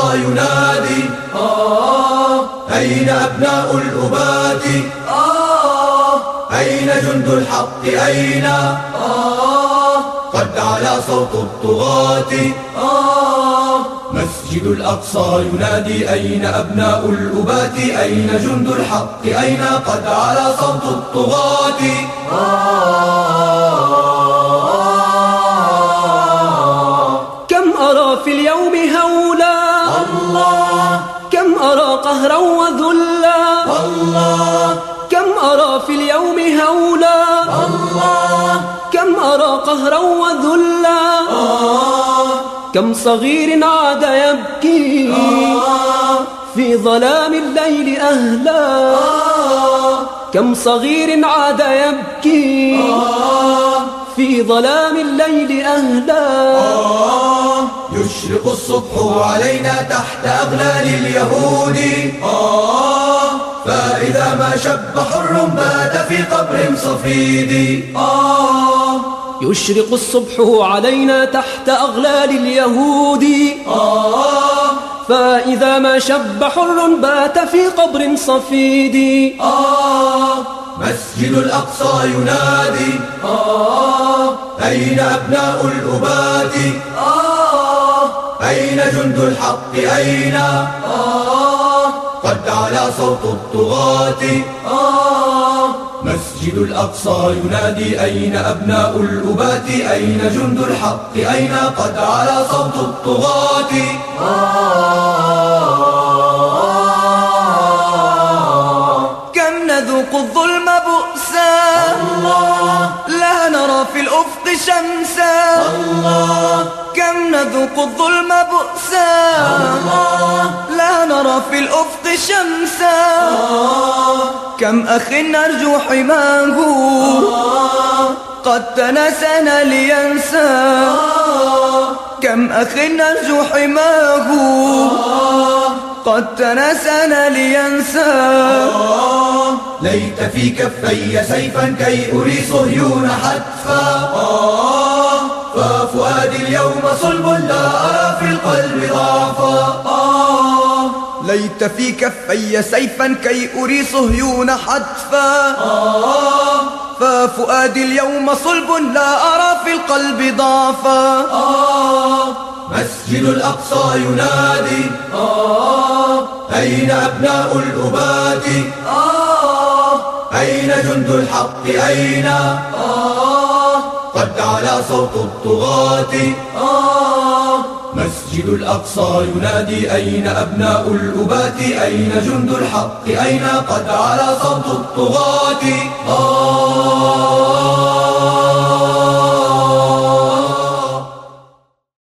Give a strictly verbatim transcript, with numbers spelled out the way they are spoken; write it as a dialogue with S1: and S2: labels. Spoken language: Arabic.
S1: ينادي آه أين أبناء الأبات آه أين جند الحق أين آه قد علا صوت الطغاة آه مسجد الأقصى ينادي أين أبناء الأبات أين جند الحق أين قد علا صوت الطغاة آه
S2: كم أرى في اليوم هولا
S1: الله
S2: كم أرى قهرا وذلا
S1: الله
S2: كم أرى في اليوم هولا
S1: الله
S2: كم أرى قهرا وذلا
S1: آه
S2: كم صغير عاد يبكي
S1: آه
S2: في ظلام الليل أهلا
S1: آه
S2: كم صغير عاد يبكي
S1: آه
S2: في ظلام الليل أهلا
S1: آه يشرق الصبح علينا تحت أغلال اليهود آه فإذا ما شب حر بات في قبر صفيد آه
S2: يشرق الصبح علينا تحت أغلال اليهود
S1: آه
S2: فإذا ما شب حر بات في قبر صفيد
S1: آه مسجد الأقصى ينادي آه أين أبناء الأبات آه أين جند الحق أين آه قد علا صوت الطغاة آه مسجد الأقصى ينادي أين أبناء الأبات أين جند الحق أين قد علا صوت الطغاة آه
S3: كم نذوق الظلم بؤسا
S1: الله
S3: لا نرى في الأفق شمسا
S1: الله
S3: كم نذوق الظلم بؤسا
S1: الله
S3: لا نرى في الأفق شمسا
S1: آه
S3: كم أخ نرجو حماه
S1: آه
S3: قد تناسانا لينسى
S1: آه
S3: كم أخ نرجو حماه
S1: آه
S3: قد تناسانا لينسى
S1: آه ليت في كفي سيفا كي أري صهيون حتفا آه ففؤادي اليوم صلب لا أرى في القلب ضعفا آه
S3: ليت في كفي سيفا كي أري صهيون حتفا
S1: آه
S3: ففؤادي اليوم صلب لا أرى في القلب ضعفا
S1: آه مسجد الأقصى ينادي آه أين أبناء الأبات آه أين جند الحق أين آه قد علا صوت الطغاة آه مسجد الأقصى ينادي أين أبناء الأبات أين جند الحق أين قد علا صوت الطغاة آه